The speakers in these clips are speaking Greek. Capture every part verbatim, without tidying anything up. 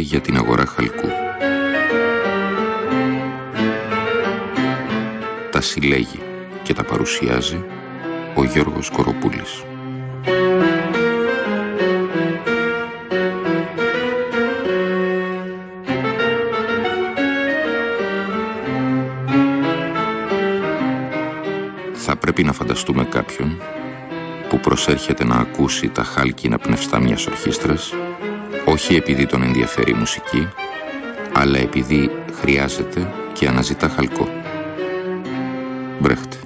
για την αγορά χαλκού. Τα συλλέγει και τα παρουσιάζει ο Γιώργος Κοροπούλης. Θα πρέπει να φανταστούμε κάποιον που προσέρχεται να ακούσει τα χάλκινα πνευστά μιας ορχήστρας, όχι επειδή τον ενδιαφέρει η μουσική, αλλά επειδή χρειάζεται και αναζητά χαλκό. Μπρέχτε.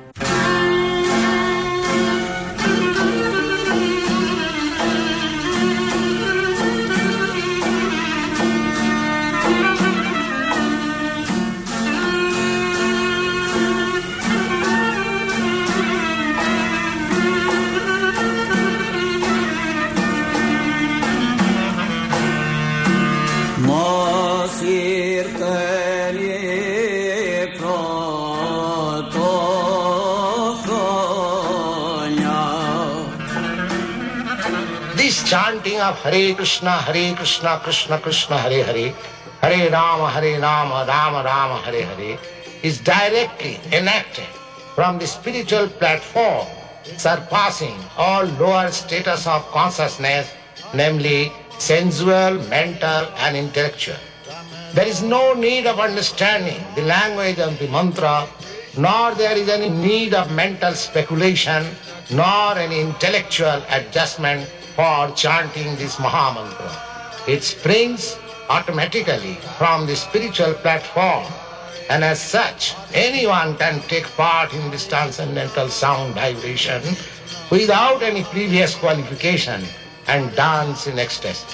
Chanting of Hare Krishna, Hare Krishna, Krishna Krishna, Hare Hare, Hare Rama, Hare Rama, Rama Rama, Hare Hare, is directly enacted from the spiritual platform, surpassing all lower status of consciousness, namely sensual, mental, and intellectual. There is no need of understanding the language of the mantra, nor there is any need of mental speculation, nor any intellectual adjustment for chanting this Maha Mantra. It springs automatically from the spiritual platform, and as such, anyone can take part in this transcendental sound vibration without any previous qualification and dance in ecstasy.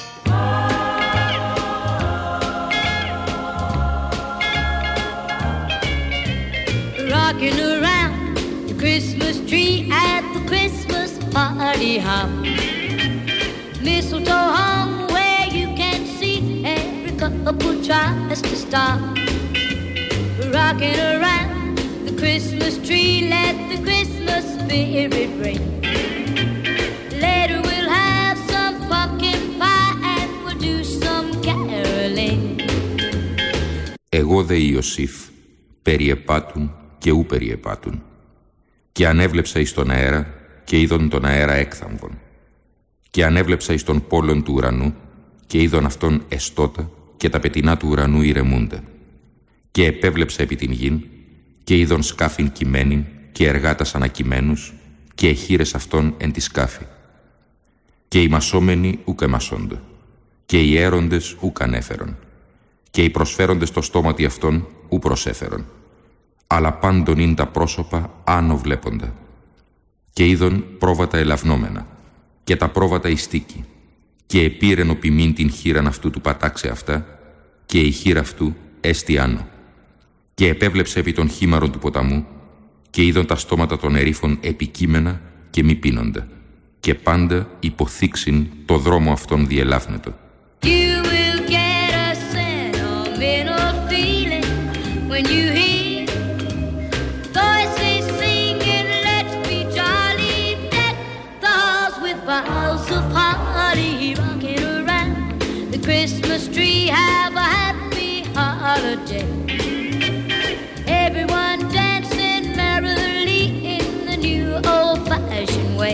Rocking around the Christmas tree at the Christmas party hop. Mistletoe hung where you can see every couple tries to stop. Rocking around the Christmas tree, let the Christmas spirit ring. Later we'll have some pumpkin pie and we'll do some caroling. Εγώ δε Ιωσήφ, περιεπάτουν και ου περιεπάτουν. Και ανέβλεψα εις τον αέρα και είδον τον αέρα έκθαμβον. Και ανέβλεψα εις τον πόλον του ουρανού και είδον αυτόν εστώτα και τα πετεινά του ουρανού ηρεμούντα. Και επέβλεψα επί την γην και είδον σκάφην κειμένην και εργάτας ανακειμένους και εχείρες αυτών εν τη σκάφη. Και οι μασόμενοι ούκ εμασόντο και οι έροντες ούκ ανέφερον και οι προσφέροντες το στόματι αυτών ου προσέφερον. Αλλά πάντων είναι τα πρόσωπα άνω βλέποντα. Και είδον πρόβατα ελαυνόμενα και τα πρόβατα ιστίκη, και επήρεν ο ποιμήν την χείραν αυτού του πατάξε αυτά, και η χείρα αυτού έστι άνω. Και επέβλεψε επί των χήμαρων του ποταμού, και είδον τα στόματα των ερήφων επικείμενα και μη πίνοντα, και πάντα υποθήξην το δρόμο αυτόν διελάφνετο. You will get a sentimental feeling when you hear voices singing, let's be jolly, deck the halls with boughs of holly, rocking around the Christmas tree, have a happy holiday. Everyone dancing merrily in the new old-fashioned way.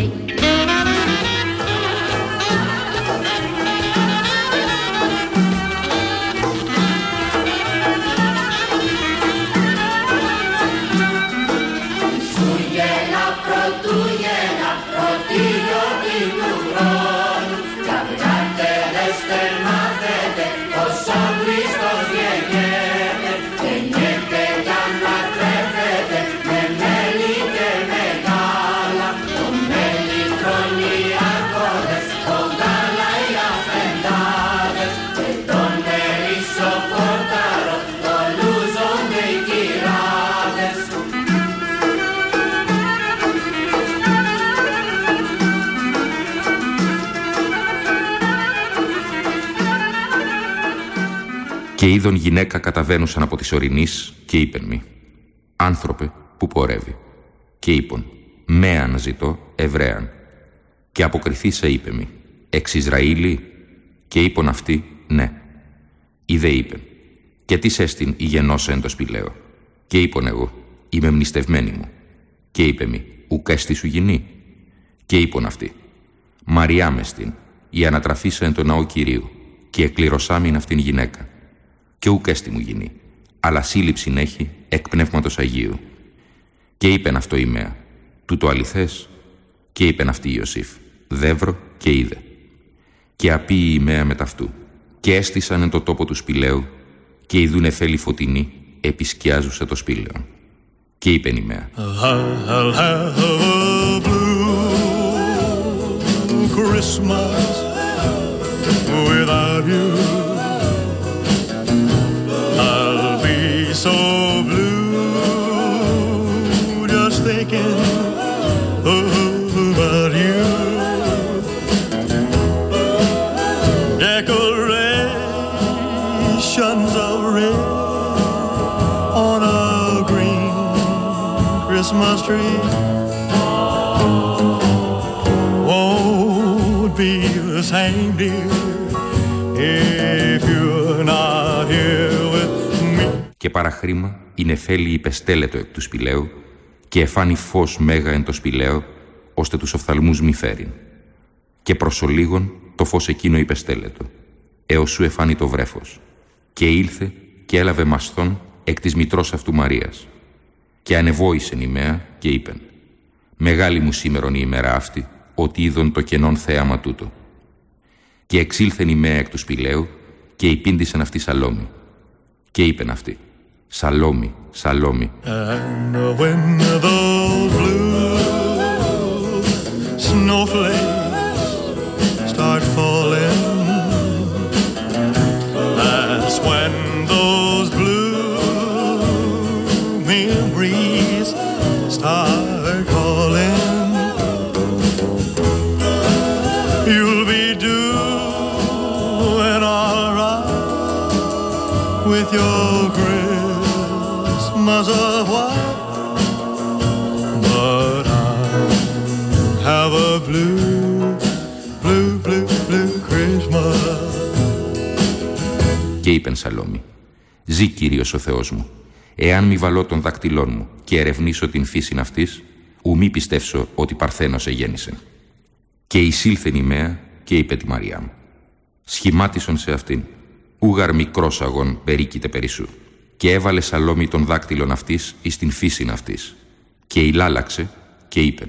Και είδον γυναίκα καταβαίνουσαν από της ορεινής και είπεν μη, άνθρωπε που πορεύει. Και είπον, με αναζητώ Εβραίαν. Και αποκριθήσα είπε μη, εξ Ισραήλη. Και είπον αυτή, ναι. Ή δε είπεν, και τι έστιν η γεννόσα εν το σπηλαίο. Και είπον εγώ, είμαι μνηστευμένη μου. Και είπε μη, ουκ έστι σου γυνή. Και είπον αυτή, Μαριά μεστιν, η ανατραφήσα εν το ναό Κυρίου, και εκληρωσάμιν αυτήν γυναίκα. Και ουκ έστι μου γυνή, αλλά σύλληψην έχει εκ πνεύματος Αγίου. Και είπεν αυτό ημέα, τούτο αληθές. Και είπεν αυτή Ιωσήφ, δεύρο και είδε. Και απεί η ημέα μετ' αυτού, και έστησαν εν το τόπο του σπηλαίου, και ειδούν εφέλη φωτεινή, επισκιάζουσα το σπήλαιο. Και είπεν ημέα, I'll have a blue Christmas without you. I'll be so blue just thinking about you. Decorations of red on a green Christmas tree won't be the same, dear, if you're not here with me. και παραχρήμα η νεφέλη υπεστέλετο εκ του σπηλαίου, και εφάνει φως μέγα εν το σπηλαίο, ώστε τους οφθαλμούς μη φέρειν. Και προς ολίγον το φως εκείνο υπεστέλετο, έως σου εφάνει το βρέφος. Και ήλθε και έλαβε μασθόν εκ της μητρός αυτού Μαρίας. Και ανεβόησεν ημέα και είπεν, μεγάλη μου σήμερον η ημέρα αυτή, ότι είδον το κενόν θέαμα τούτο. Και εξήλθεν ημέα εκ του σπηλαίου, και υπήντησεν αυτή Σαλόμη. Και είπεν αυτή, Σαλόμη, Σαλόμη. And when those blue snowflakes start falling, that's when those blue memories start calling. You'll be doing all right with your Christmas of white, but I have a blue, blue, blue, blue Christmas. Και είπεν Σαλόμη, ζή Κύριος ο Θεός μου, εάν μη βαλώ των δακτυλών μου και ερευνήσω την φύσιν αυτής, ου μη πιστεύσω ότι παρθένος εγέννησε. Και εισήλθεν ημέα και είπε τη Μαριά μου, σχημάτισον σε αυτήν, ούγαρ μικρός αγών περίκειται περισσού. Και έβαλε Σαλόμη των δάκτυλων αυτής εις την φύσιν αυτής. Και ηλάλαξε και είπεν,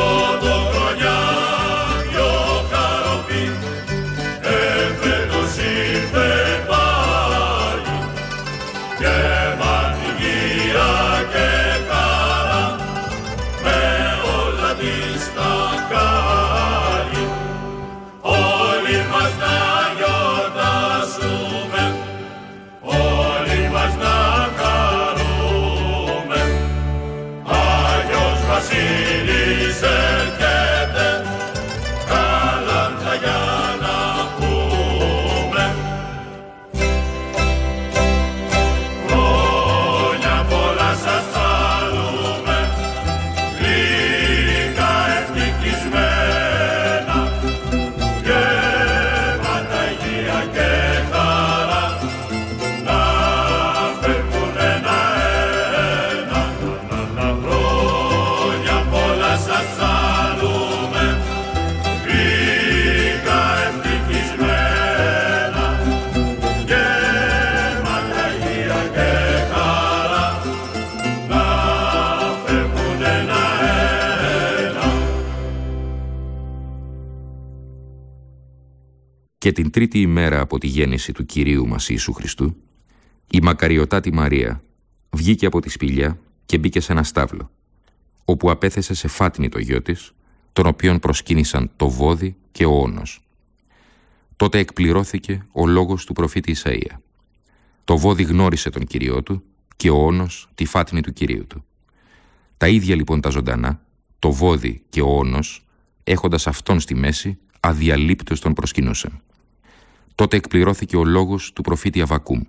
Και την τρίτη ημέρα από τη γέννηση του Κυρίου μας Ιησού Χριστού, η μακαριωτάτη Μαρία βγήκε από τη σπηλιά και μπήκε σε ένα στάβλο, όπου απέθεσε σε φάτνη το γιο της, τον οποίον προσκύνησαν το βόδι και ο όνος. Τότε εκπληρώθηκε ο λόγος του προφήτη Ισαΐα. Το βόδι γνώρισε τον Κυριό του και ο όνος τη φάτνη του Κυρίου του. Τα ίδια λοιπόν τα ζωντανά, το βόδι και ο όνος, έχοντας αυτόν στη μέση, αδιαλείπτως τον προσκυνούσαν. Τότε εκπληρώθηκε ο λόγος του προφήτη Αββακούμ.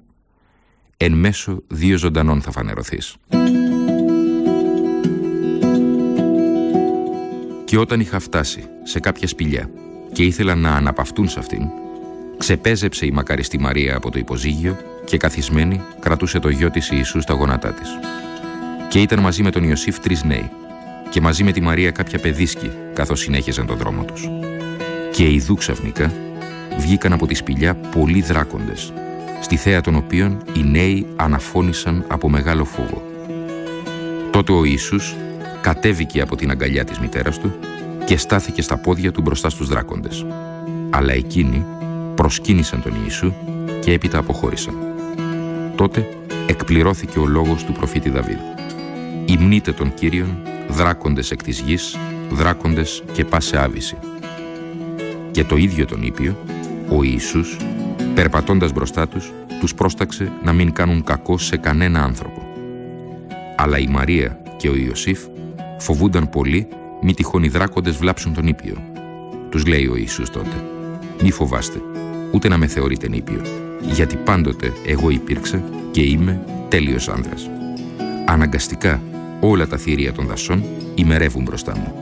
Εν μέσω δύο ζωντανών θα φανερωθείς. Και όταν είχα φτάσει σε κάποια σπηλιά και ήθελαν να αναπαυτούν σε αυτήν, ξεπέζεψε η μακαριστή Μαρία από το υποζύγιο και καθισμένη κρατούσε το γιο της Ιησού στα γόνατά της. Και ήταν μαζί με τον Ιωσήφ τρεις νέοι και μαζί με τη Μαρία κάποια παιδίσκοι καθώς συνέχιζαν τον δρόμο τους. Και ειδού ξαφνικά βγήκαν από τη σπηλιά πολλοί δράκοντες, στη θέα των οποίων οι νέοι αναφώνησαν από μεγάλο φόβο. Τότε ο Ιησούς κατέβηκε από την αγκαλιά της μητέρας του και στάθηκε στα πόδια του μπροστά στους δράκοντες. Αλλά εκείνοι προσκύνησαν τον Ιησού και έπειτα αποχώρησαν. Τότε εκπληρώθηκε ο λόγος του προφήτη Δαβίδ. «Υμνείτε τον Κύριον, δράκοντες εκ της γης, δράκοντες και πάσε άβυση». Και το ίδιο τον ήπιο, ο Ιησούς, περπατώντας μπροστά τους, τους πρόσταξε να μην κάνουν κακό σε κανένα άνθρωπο. Αλλά η Μαρία και ο Ιωσήφ φοβούνταν πολύ μη τυχόν οι δράκοντες βλάψουν τον ήπιο. Τους λέει ο Ιησούς τότε: «Μη φοβάστε, ούτε να με θεωρείτε νήπιο, γιατί πάντοτε εγώ υπήρξα και είμαι τέλειος άνδρας. Αναγκαστικά όλα τα θηρία των δασών ημερεύουν μπροστά μου».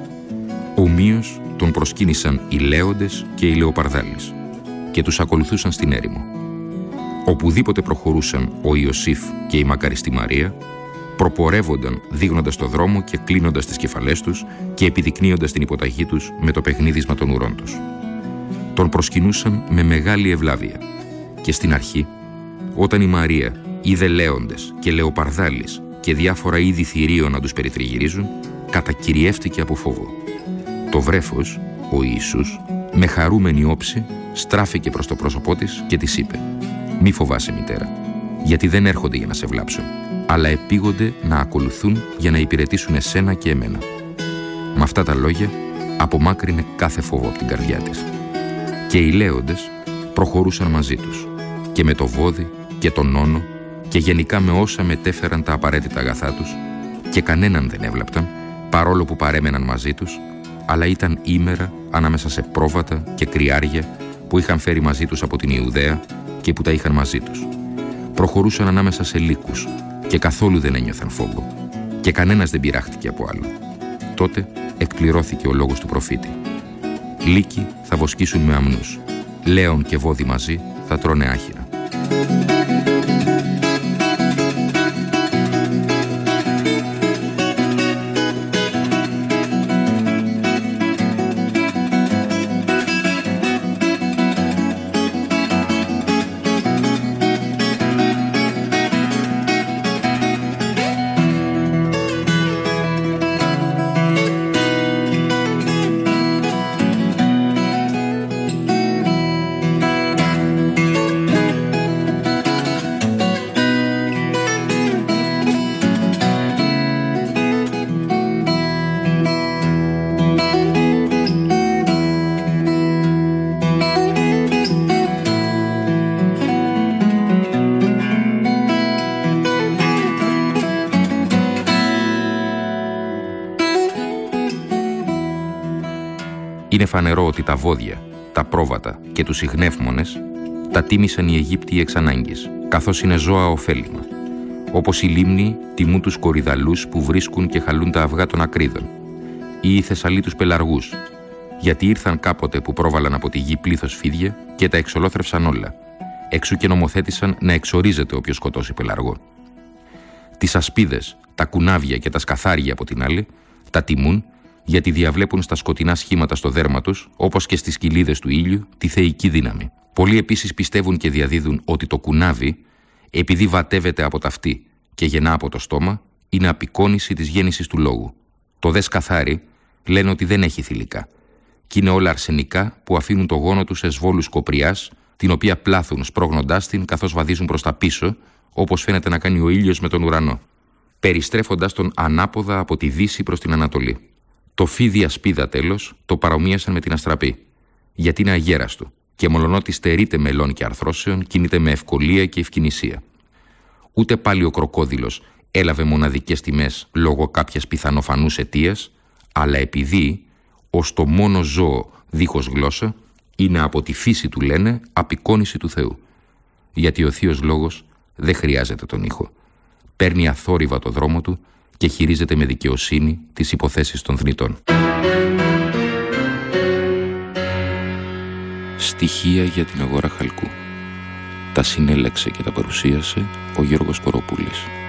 Ομοίως τον προσκύνησαν οι λέοντες και οι λεοπαρδάλεις και τους ακολουθούσαν στην έρημο. Οπουδήποτε προχωρούσαν ο Ιωσήφ και η μακαριστή Μαρία, προπορεύονταν δείχνοντας το δρόμο και κλείνοντας τις κεφαλές τους και επιδεικνύοντας την υποταγή τους με το παιχνίδισμα των ουρών τους. Τον προσκυνούσαν με μεγάλη ευλάβεια και στην αρχή, όταν η Μαρία είδε λέοντες και λεοπαρδάλεις και διάφορα είδη θηρίων να τους περιτριγυρίζουν, κατακυριεύτηκε από φόβο. Το βρέφος, ο Ιησούς, με χαρούμενη όψη, στράφηκε προς το πρόσωπό της και της είπε: «Μη φοβάσαι, μητέρα, γιατί δεν έρχονται για να σε βλάψουν, αλλά επήγονται να ακολουθούν για να υπηρετήσουν εσένα και εμένα». Με αυτά τα λόγια απομάκρυνε κάθε φόβο από την καρδιά της. Και οι λέοντες προχωρούσαν μαζί τους και με το βόδι και τον όνο και γενικά με όσα μετέφεραν τα απαραίτητα αγαθά τους και κανέναν δεν έβλαπταν, παρόλο που παρέμεναν μαζί τους, αλλά ήταν ήμερα ανάμεσα σε πρόβατα και κρυάρια που είχαν φέρει μαζί τους από την Ιουδαία και που τα είχαν μαζί τους. Προχωρούσαν ανάμεσα σε λύκους και καθόλου δεν ένιωθαν φόβο και κανένας δεν πειράχτηκε από άλλο. Τότε εκπληρώθηκε ο λόγος του προφήτη: «Λύκοι θα βοσκήσουν με αμνούς, λέον και βόδι μαζί θα τρώνε άχυρα». Είναι φανερό ότι τα βόδια, τα πρόβατα και τους ιχνεύμονες τα τίμησαν οι Αιγύπτιοι εξ ανάγκης, καθώς είναι ζώα ωφέλιμα. Όπως οι λίμνοι τιμούν τους κορυδαλούς που βρίσκουν και χαλούν τα αυγά των ακρίδων, ή οι Θεσσαλοί τους πελαργούς, γιατί ήρθαν κάποτε που πρόβαλαν από τη γη πλήθος φίδια και τα εξολόθρευσαν όλα, εξού και νομοθέτησαν να εξορίζεται όποιος σκοτώσει πελαργό. Τις ασπίδες, τα κουνάβια και τα σκαθάρια από την άλλη τα τιμούν, γιατί διαβλέπουν στα σκοτεινά σχήματα στο δέρμα τους, όπως και στις κοιλίδες του ήλιου, τη θεϊκή δύναμη. Πολλοί επίσης πιστεύουν και διαδίδουν ότι το κουνάβι, επειδή βατεύεται από τα αυτή και γεννά από το στόμα, είναι απεικόνηση της γέννησης του λόγου. Το δε σκαθάρι λένε ότι δεν έχει θηλυκά, κι είναι όλα αρσενικά που αφήνουν το γόνο τους σε σβόλους κοπριάς, την οποία πλάθουν σπρώγνοντάς την καθώς βαδίζουν προς τα πίσω, όπως φαίνεται να κάνει ο ήλιος με τον ουρανό, περιστρέφοντας τον ανάποδα από τη δύση προς την ανατολή. Το φίδι ασπίδα τέλος το παρομοίασαν με την αστραπή, γιατί είναι αγέραστο και μολονότι στερείται μελών και αρθρώσεων, κινείται με ευκολία και ευκαινησία. Ούτε πάλι ο κροκόδιλος έλαβε μοναδικές τιμές λόγω κάποιας πιθανοφανούς αιτίας, αλλά επειδή ως το μόνο ζώο δίχως γλώσσα είναι από τη φύση του, λένε, απεικόνηση του Θεού. Γιατί ο Θείος Λόγος δεν χρειάζεται τον ήχο. Παίρνει αθόρυβα το δρόμο του και χειρίζεται με δικαιοσύνη τις υποθέσεις των θνητών. Στοιχεία για την αγορά χαλκού. Τα συνέλεξε και τα παρουσίασε ο Γιώργος Κοροπούλης.